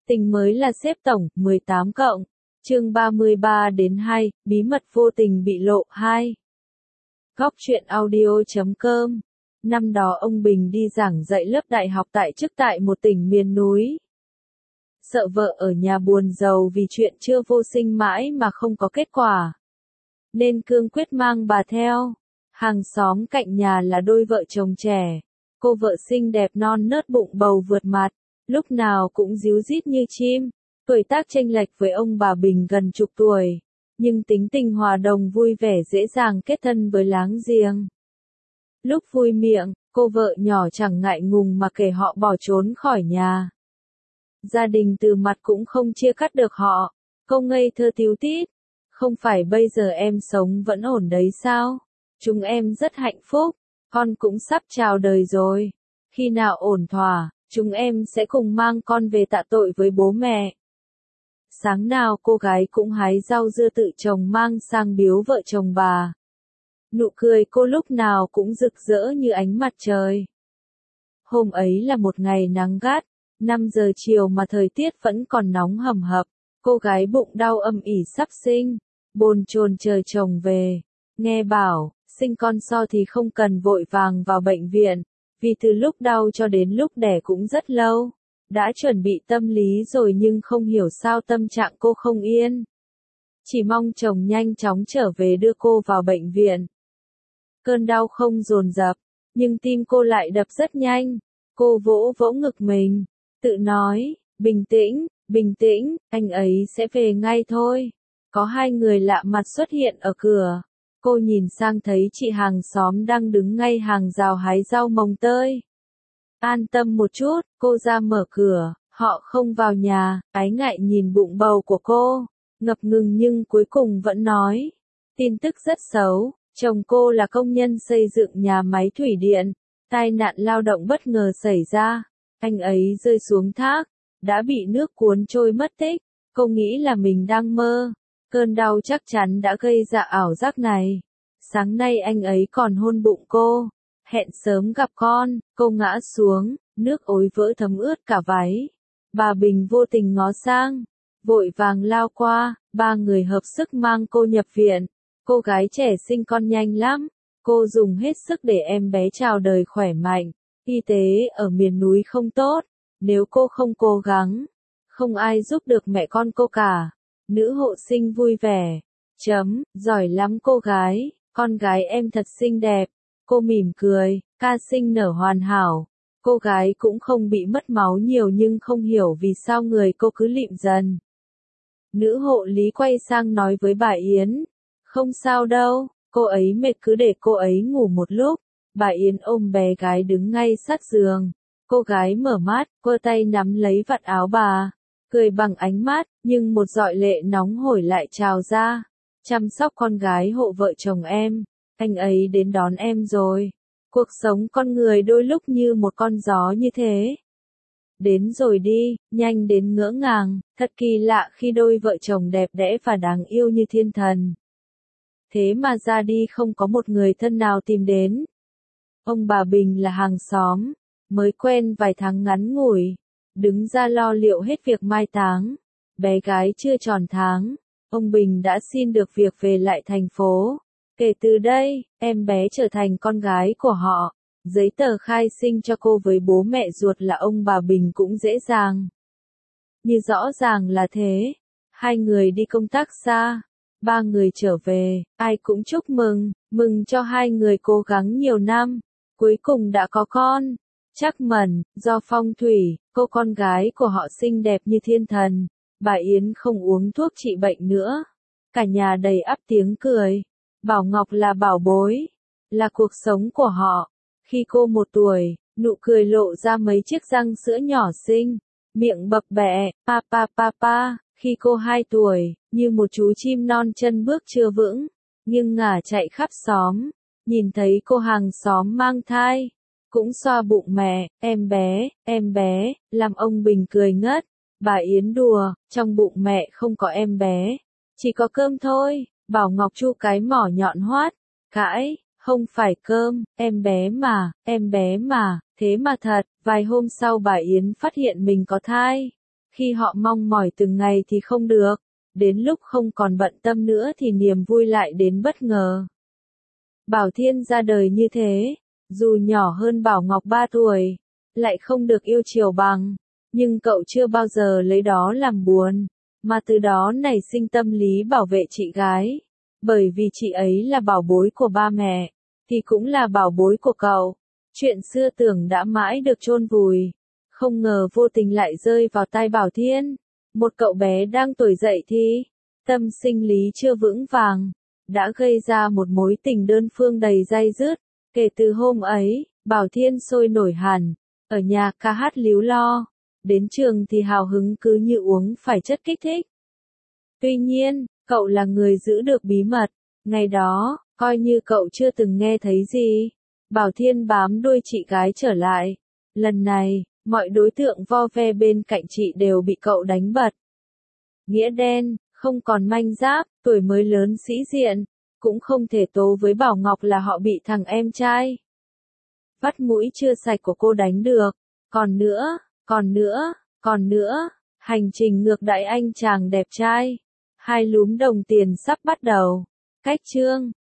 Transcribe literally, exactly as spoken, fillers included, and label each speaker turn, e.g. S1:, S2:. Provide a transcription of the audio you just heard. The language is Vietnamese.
S1: Tình mới là xếp tổng, mười tám cộng. Chương ba mươi ba đến hai, bí mật vô tình bị lộ hai. Góc truyện audio chấm com. Năm đó ông Bình đi giảng dạy lớp đại học tại chức tại một tỉnh miền núi. Sợ vợ ở nhà buồn rầu vì chuyện chưa vô sinh mãi mà không có kết quả, nên cương quyết mang bà theo. Hàng xóm cạnh nhà là đôi vợ chồng trẻ. Cô vợ xinh đẹp non nớt bụng bầu vượt mặt, lúc nào cũng ríu rít như chim. Tuổi tác chênh lệch với ông bà Bình gần chục tuổi, nhưng tính tình hòa đồng vui vẻ dễ dàng kết thân với láng giềng. Lúc vui miệng, cô vợ nhỏ chẳng ngại ngùng mà kể họ bỏ trốn khỏi nhà. Gia đình từ mặt cũng không chia cắt được họ. Cô ngây thơ tíu tít. Không phải bây giờ em sống vẫn ổn đấy sao? Chúng em rất hạnh phúc. Con cũng sắp chào đời rồi. Khi nào ổn thỏa, chúng em sẽ cùng mang con về tạ tội với bố mẹ. Sáng nào cô gái cũng hái rau dưa tự trồng mang sang biếu vợ chồng bà. Nụ cười cô lúc nào cũng rực rỡ như ánh mặt trời. Hôm ấy là một ngày nắng gắt, năm giờ chiều mà thời tiết vẫn còn nóng hầm hập. Cô gái bụng đau âm ỉ sắp sinh, bồn chồn chờ chồng về. Nghe bảo, sinh con so thì không cần vội vàng vào bệnh viện, vì từ lúc đau cho đến lúc đẻ cũng rất lâu. Đã chuẩn bị tâm lý rồi nhưng không hiểu sao tâm trạng cô không yên. Chỉ mong chồng nhanh chóng trở về đưa cô vào bệnh viện. Cơn đau không dồn dập, nhưng tim cô lại đập rất nhanh. Cô vỗ vỗ ngực mình, tự nói, bình tĩnh, bình tĩnh, anh ấy sẽ về ngay thôi. Có hai người lạ mặt xuất hiện ở cửa. Cô nhìn sang thấy chị hàng xóm đang đứng ngay hàng rào hái rau mồng tơi. An tâm một chút, cô ra mở cửa, họ không vào nhà, ái ngại nhìn bụng bầu của cô, ngập ngừng nhưng cuối cùng vẫn nói. Tin tức rất xấu, chồng cô là công nhân xây dựng nhà máy thủy điện, tai nạn lao động bất ngờ xảy ra, anh ấy rơi xuống thác, đã bị nước cuốn trôi mất tích, cô nghĩ là mình đang mơ, cơn đau chắc chắn đã gây ra ảo giác này. Sáng nay anh ấy còn hôn bụng cô. Hẹn sớm gặp con, cô ngã xuống, nước ối vỡ thấm ướt cả váy. Bà Bình vô tình ngó sang, vội vàng lao qua, ba người hợp sức mang cô nhập viện. Cô gái trẻ sinh con nhanh lắm, cô dùng hết sức để em bé chào đời khỏe mạnh. Y tế ở miền núi không tốt, nếu cô không cố gắng, không ai giúp được mẹ con cô cả. Nữ hộ sinh vui vẻ, chấm, giỏi lắm cô gái, con gái em thật xinh đẹp. Cô mỉm cười, ca sinh nở hoàn hảo. Cô gái cũng không bị mất máu nhiều nhưng không hiểu vì sao người cô cứ lịm dần. Nữ hộ lý quay sang nói với bà Yến. Không sao đâu, cô ấy mệt cứ để cô ấy ngủ một lúc. Bà Yến ôm bé gái đứng ngay sát giường. Cô gái mở mắt, quơ tay nắm lấy vạt áo bà. Cười bằng ánh mắt, nhưng một giọt lệ nóng hổi lại trào ra. Chăm sóc con gái hộ vợ chồng em. Anh ấy đến đón em rồi. Cuộc sống con người đôi lúc như một con gió như thế. Đến rồi đi, nhanh đến ngỡ ngàng, thật kỳ lạ khi đôi vợ chồng đẹp đẽ và đáng yêu như thiên thần. Thế mà ra đi không có một người thân nào tìm đến. Ông bà Bình là hàng xóm, mới quen vài tháng ngắn ngủi, đứng ra lo liệu hết việc mai táng. Bé gái chưa tròn tháng, ông Bình đã xin được việc về lại thành phố. Kể từ đây, em bé trở thành con gái của họ. Giấy tờ khai sinh cho cô với bố mẹ ruột là ông bà Bình cũng dễ dàng. Như rõ ràng là thế. Hai người đi công tác xa. Ba người trở về, ai cũng chúc mừng, mừng cho hai người cố gắng nhiều năm. Cuối cùng đã có con. Chắc mẩn, do phong thủy, cô con gái của họ xinh đẹp như thiên thần. Bà Yến không uống thuốc trị bệnh nữa. Cả nhà đầy ắp tiếng cười. Bảo Ngọc là bảo bối, là cuộc sống của họ. Khi cô một tuổi, nụ cười lộ ra mấy chiếc răng sữa nhỏ xinh, miệng bập bẹ, pa pa pa pa. Khi cô hai tuổi, như một chú chim non chân bước chưa vững, nghiêng ngả chạy khắp xóm, nhìn thấy cô hàng xóm mang thai, cũng xoa bụng mẹ, em bé, em bé, làm ông Bình cười ngất. Bà Yến đùa, trong bụng mẹ không có em bé, chỉ có cơm thôi. Bảo Ngọc chu cái mỏ nhọn hoắt, cãi, không phải cơm, em bé mà, em bé mà, thế mà thật. Vài hôm sau bà Yến phát hiện mình có thai. Khi họ mong mỏi từng ngày thì không được, đến lúc không còn bận tâm nữa thì niềm vui lại đến bất ngờ. Bảo Thiên ra đời như thế, dù nhỏ hơn Bảo Ngọc ba tuổi, lại không được yêu chiều bằng, nhưng cậu chưa bao giờ lấy đó làm buồn, mà từ đó nảy sinh tâm lý bảo vệ chị gái, bởi vì chị ấy là bảo bối của ba mẹ, thì cũng là bảo bối của cậu. Chuyện xưa tưởng đã mãi được chôn vùi, không ngờ vô tình lại rơi vào tai Bảo Thiên, một cậu bé đang tuổi dậy thì, tâm sinh lý chưa vững vàng, đã gây ra một mối tình đơn phương đầy day dứt. Kể từ hôm ấy, Bảo Thiên sôi nổi hẳn, ở nhà ca hát líu lo, đến trường thì hào hứng cứ như uống phải chất kích thích. Tuy nhiên, cậu là người giữ được bí mật, ngày đó, coi như cậu chưa từng nghe thấy gì. Bảo Thiên bám đuôi chị gái trở lại, lần này, mọi đối tượng vo ve bên cạnh chị đều bị cậu đánh bật. Nghĩa đen, không còn manh giáp, tuổi mới lớn sĩ diện, cũng không thể tố với Bảo Ngọc là họ bị thằng em trai vắt mũi chưa sạch của cô đánh được. Còn nữa, còn nữa, còn nữa, hành trình ngược đãi anh chàng đẹp trai. Hai lúm đồng tiền sắp bắt đầu. Cách chương